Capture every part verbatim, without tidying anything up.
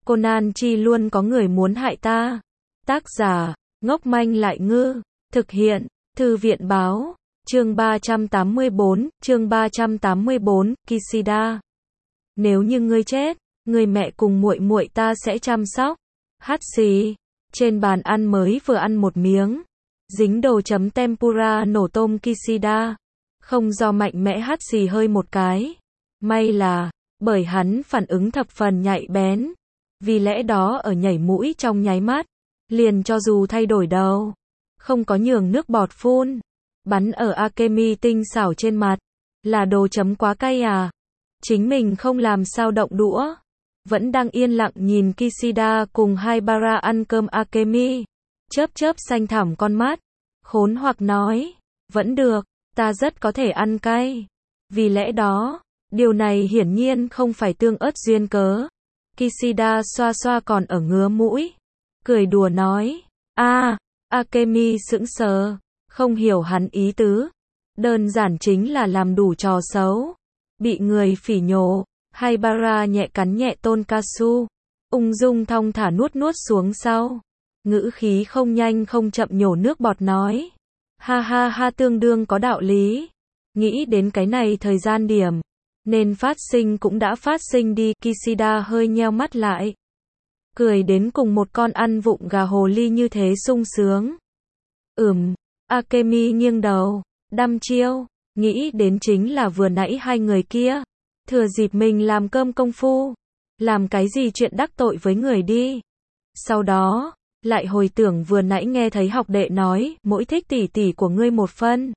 Conan chi luôn có người muốn hại ta. Tác giả, ngốc manh lại ngư. Thực hiện, Thư viện báo. Chương ba trăm tám mươi bốn, chương ba trăm tám mươi bốn, Kishida. Nếu như ngươi chết, người mẹ cùng muội muội ta sẽ chăm sóc. Hát xì. Trên bàn ăn mới vừa ăn một miếng. Dính đồ chấm tempura nổ tôm Kishida. Không do mạnh mẽ hát xì hơi một cái. May là, bởi hắn phản ứng thập phần nhạy bén. Vì lẽ đó ở nhảy mũi trong nháy mắt. Liền cho dù thay đổi đầu. Không có nhường nước bọt phun. Bắn ở Akemi tinh xảo trên mặt. Là đồ chấm quá cay à? Chính mình không làm sao động đũa. Vẫn đang yên lặng nhìn Kishida cùng Haibara ăn cơm Akemi. Chớp chớp xanh thẳm con mắt. Khốn hoặc nói. Vẫn được, ta rất có thể ăn cay. Vì lẽ đó, điều này hiển nhiên không phải tương ớt duyên cớ. Kishida xoa xoa còn ở ngứa mũi. Cười đùa nói. a Akemi sững sờ. Không hiểu hắn ý tứ. Đơn giản chính là làm đủ trò xấu. Bị người phỉ nhổ. Haibara nhẹ cắn nhẹ tonkatsu. Ung dung thong thả nuốt nuốt xuống sau. Ngữ khí không nhanh không chậm nhổ nước bọt nói. Ha ha ha, tương đương có đạo lý. Nghĩ đến cái này thời gian điểm. Nên phát sinh cũng đã phát sinh đi. Kishida hơi nheo mắt lại. Cười đến cùng một con ăn vụng gà hồ ly như thế sung sướng. Ừm. Akemi nghiêng đầu. Đăm chiêu. Nghĩ đến chính là vừa nãy hai người kia. Thừa dịp mình làm cơm công phu. Làm cái gì chuyện đắc tội với người đi. Sau đó, lại hồi tưởng vừa nãy nghe thấy học đệ nói, mỗi thích tỷ tỷ của ngươi một phân.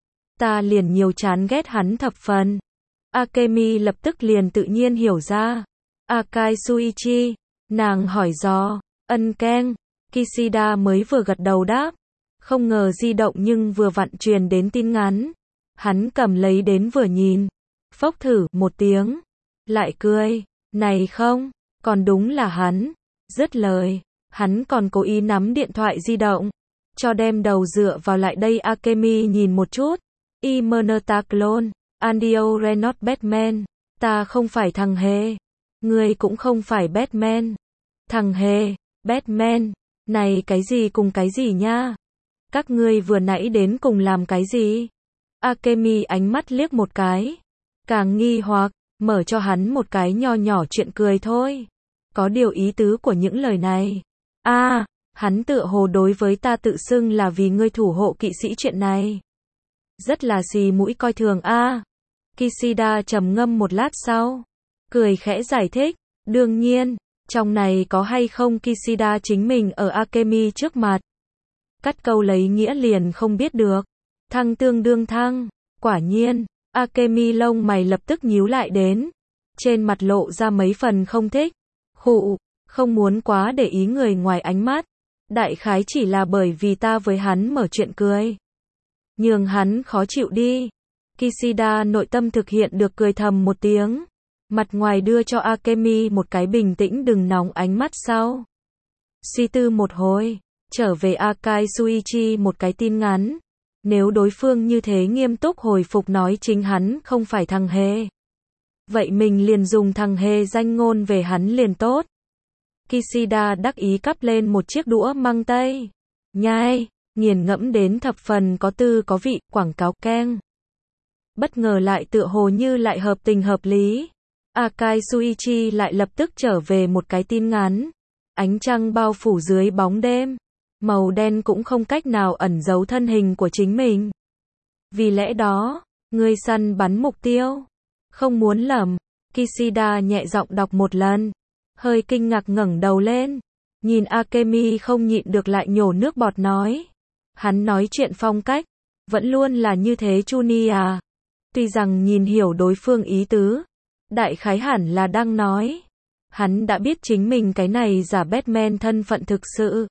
Ta liền nhiều chán ghét hắn thập phần. Akemi lập tức liền tự nhiên hiểu ra. Akai Suichi. Nàng hỏi dò. Ân keng. Kishida mới vừa gật đầu đáp. Không ngờ di động nhưng vừa vặn truyền đến tin ngắn. Hắn cầm lấy đến vừa nhìn. Phốc thử một tiếng. Lại cười. Này không, còn đúng là hắn. Dứt lời. Hắn còn cố ý nắm điện thoại di động. Cho đem đầu dựa vào lại đây. Akemi nhìn một chút. Imenota clone. Andio Renault Batman. Ta không phải thằng hề. Ngươi cũng không phải Batman. Thằng hề. Batman. Này cái gì cùng cái gì nha. Các ngươi vừa nãy đến cùng làm cái gì? Akemi ánh mắt liếc một cái. Càng nghi hoặc, mở cho hắn một cái nho nhỏ chuyện cười thôi. Có điều ý tứ của những lời này. a à, hắn tựa hồ đối với ta tự xưng là vì ngươi thủ hộ kỵ sĩ chuyện này. Rất là xì mũi coi thường a à. Kishida trầm ngâm một lát sau. Cười khẽ giải thích. Đương nhiên, trong này có hay không Kishida chính mình ở Akemi trước mặt. Cắt câu lấy nghĩa liền không biết được. Thăng tương đương thăng. Quả nhiên, Akemi lông mày lập tức nhíu lại đến. Trên mặt lộ ra mấy phần không thích. Khụ, không muốn quá để ý người ngoài ánh mắt. Đại khái chỉ là bởi vì ta với hắn mở chuyện cười. Nhường hắn khó chịu đi. Kishida nội tâm thực hiện được cười thầm một tiếng. Mặt ngoài đưa cho Akemi một cái bình tĩnh đừng nóng ánh mắt sau. Suy tư một hồi. Trở về Akai Suichi một cái tin ngắn. Nếu đối phương như thế nghiêm túc hồi phục nói chính hắn không phải thằng hề. Vậy mình liền dùng thằng hề danh ngôn về hắn liền tốt. Kishida đắc ý cắp lên một chiếc đũa măng tây. Nhai, nghiền ngẫm đến thập phần có tư có vị, quảng cáo keng. Bất ngờ lại tựa hồ như lại hợp tình hợp lý. Akai Suichi lại lập tức trở về một cái tin ngắn. Ánh trăng bao phủ dưới bóng đêm. Màu đen cũng không cách nào ẩn giấu thân hình của chính mình. Vì lẽ đó, ngươi săn bắn mục tiêu. Không muốn lầm. Kishida nhẹ giọng đọc một lần. Hơi kinh ngạc ngẩng đầu lên. Nhìn Akemi không nhịn được lại nhổ nước bọt nói. Hắn nói chuyện phong cách. Vẫn luôn là như thế Chuni à. Tuy rằng nhìn hiểu đối phương ý tứ. Đại khái hẳn là đang nói. Hắn đã biết chính mình cái này giả Batman thân phận thực sự.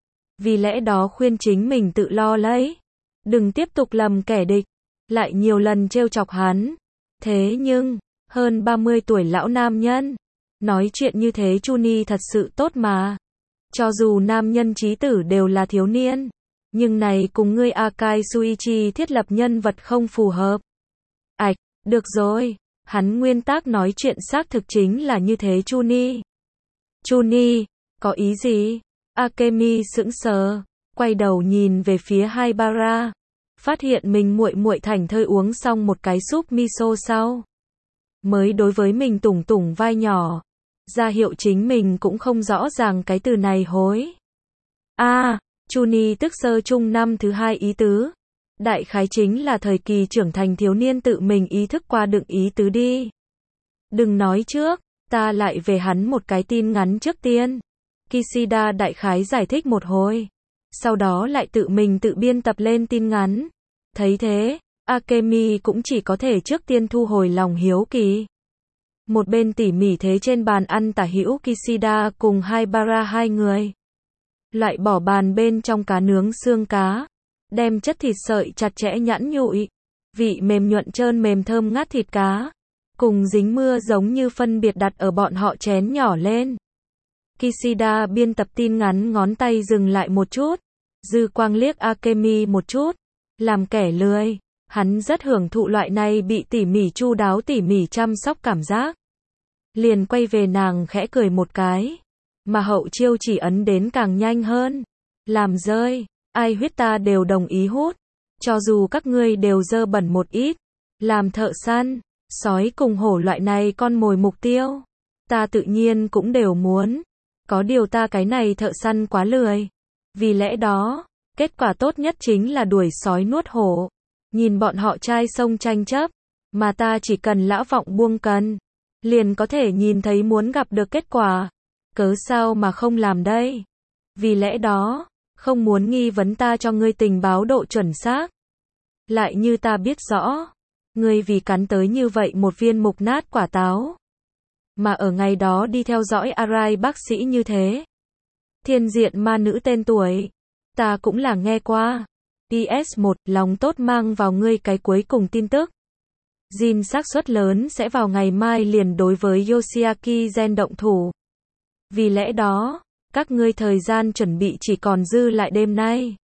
Vì lẽ đó khuyên chính mình tự lo lấy. Đừng tiếp tục lầm kẻ địch. Lại nhiều lần trêu chọc hắn. Thế nhưng, hơn ba mươi tuổi lão nam nhân. Nói chuyện như thế Chuni thật sự tốt mà. Cho dù nam nhân trí tử đều là thiếu niên. Nhưng này cùng ngươi Akai Suichi thiết lập nhân vật không phù hợp. Ảch, được rồi. Hắn nguyên tắc nói chuyện xác thực chính là như thế Chuni. Chuni, có ý gì? Akemi sững sờ, quay đầu nhìn về phía Haibara, phát hiện mình muội muội thảnh thơi uống xong một cái súp miso sau. Mới đối với mình tủng tủng vai nhỏ, ra hiệu chính mình cũng không rõ ràng cái từ này hối. A, à, Chuni tức sơ trung năm thứ hai ý tứ. Đại khái chính là thời kỳ trưởng thành thiếu niên tự mình ý thức qua đựng ý tứ đi. Đừng nói trước, ta lại về hắn một cái tin ngắn trước tiên. Kishida đại khái giải thích một hồi. Sau đó lại tự mình tự biên tập lên tin ngắn. Thấy thế, Akemi cũng chỉ có thể trước tiên thu hồi lòng hiếu kỳ. Một bên tỉ mỉ thế trên bàn ăn tả hữu Kishida cùng Haibara hai người. Loại bỏ bàn bên trong cá nướng xương cá. Đem chất thịt sợi chặt chẽ nhẵn nhụi. Vị mềm nhuận trơn mềm thơm ngát thịt cá. Cùng dính mưa giống như phân biệt đặt ở bọn họ chén nhỏ lên. Kishida biên tập tin ngắn ngón tay dừng lại một chút. Dư quang liếc Akemi một chút. Làm kẻ lười. Hắn rất hưởng thụ loại này bị tỉ mỉ chu đáo tỉ mỉ chăm sóc cảm giác. Liền quay về nàng khẽ cười một cái. Mà hậu chiêu chỉ ấn đến càng nhanh hơn. Làm rơi. Ai huyết ta đều đồng ý hút. Cho dù các ngươi đều dơ bẩn một ít. Làm thợ săn. Sói cùng hổ loại này con mồi mục tiêu. Ta tự nhiên cũng đều muốn. Có điều ta cái này thợ săn quá lười. Vì lẽ đó, kết quả tốt nhất chính là đuổi sói nuốt hổ. Nhìn bọn họ trai sông tranh chấp. Mà ta chỉ cần lão vọng buông cần. Liền có thể nhìn thấy muốn gặp được kết quả. Cớ sao mà không làm đây? Vì lẽ đó, không muốn nghi vấn ta cho ngươi tình báo độ chuẩn xác. Lại như ta biết rõ. Ngươi vì cắn tới như vậy một viên mục nát quả táo. Mà ở ngày đó đi theo dõi Arai bác sĩ như thế. Thiên diện ma nữ tên tuổi. Ta cũng là nghe qua. pê ét một, lòng tốt mang vào ngươi cái cuối cùng tin tức. Jin xác suất lớn sẽ vào ngày mai liền đối với Yoshiaki Gen động thủ. Vì lẽ đó, các ngươi thời gian chuẩn bị chỉ còn dư lại đêm nay.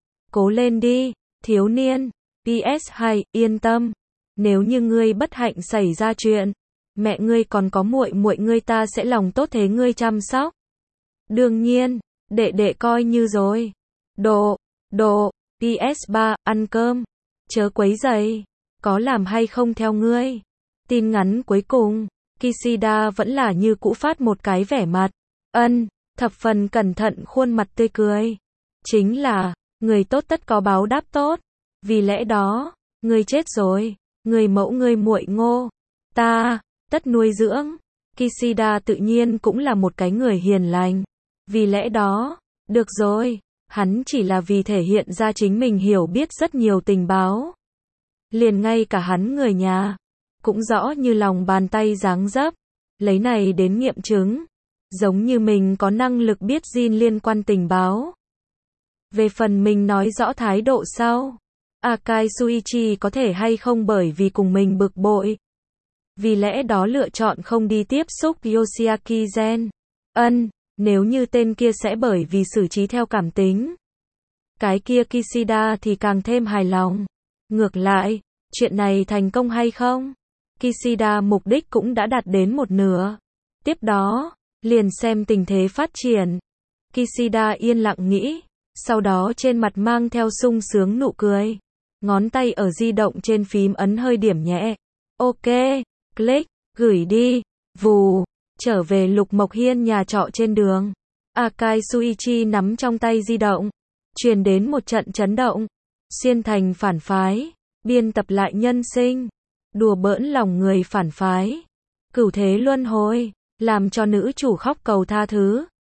Cố lên đi, thiếu niên. pê ét hai, yên tâm. Nếu như ngươi bất hạnh xảy ra chuyện, mẹ ngươi còn có muội muội ngươi ta sẽ lòng tốt thế ngươi chăm sóc. Đương nhiên, đệ đệ coi như rồi. Độ, độ, pê ét ba, ăn cơm. Chớ quấy rầy. Có làm hay không theo ngươi. Tin ngắn cuối cùng, Kishida vẫn là như cũ phát một cái vẻ mặt. Ân, thập phần cẩn thận khuôn mặt tươi cười. Chính là, người tốt tất có báo đáp tốt. Vì lẽ đó, ngươi chết rồi. Người mẫu ngươi muội ngô. Ta, tất nuôi dưỡng. Kishida tự nhiên cũng là một cái người hiền lành. Vì lẽ đó, được rồi. Hắn chỉ là vì thể hiện ra chính mình hiểu biết rất nhiều tình báo. Liền ngay cả hắn người nhà. Cũng rõ như lòng bàn tay dáng dấp. Lấy này đến nghiệm chứng. Giống như mình có năng lực biết Jin liên quan tình báo. Về phần mình nói rõ thái độ sau. Akai Suichi có thể hay không bởi vì cùng mình bực bội. Vì lẽ đó lựa chọn không đi tiếp xúc Yoshiaki Gen. Ân, nếu như tên kia sẽ bởi vì xử trí theo cảm tính. Cái kia Kishida thì càng thêm hài lòng. Ngược lại, chuyện này thành công hay không? Kishida mục đích cũng đã đạt đến một nửa. Tiếp đó, liền xem tình thế phát triển. Kishida yên lặng nghĩ, sau đó trên mặt mang theo sung sướng nụ cười. Ngón tay ở di động trên phím ấn hơi điểm nhẹ. Ok, click, gửi đi, vù, trở về Lục Mộc Hiên nhà trọ trên đường. Akai Suichi nắm trong tay di động. Truyền đến một trận chấn động. Xuyên thành phản phái. Biên tập lại nhân sinh. Đùa bỡn lòng người phản phái. Cửu thế luân hồi. Làm cho nữ chủ khóc cầu tha thứ.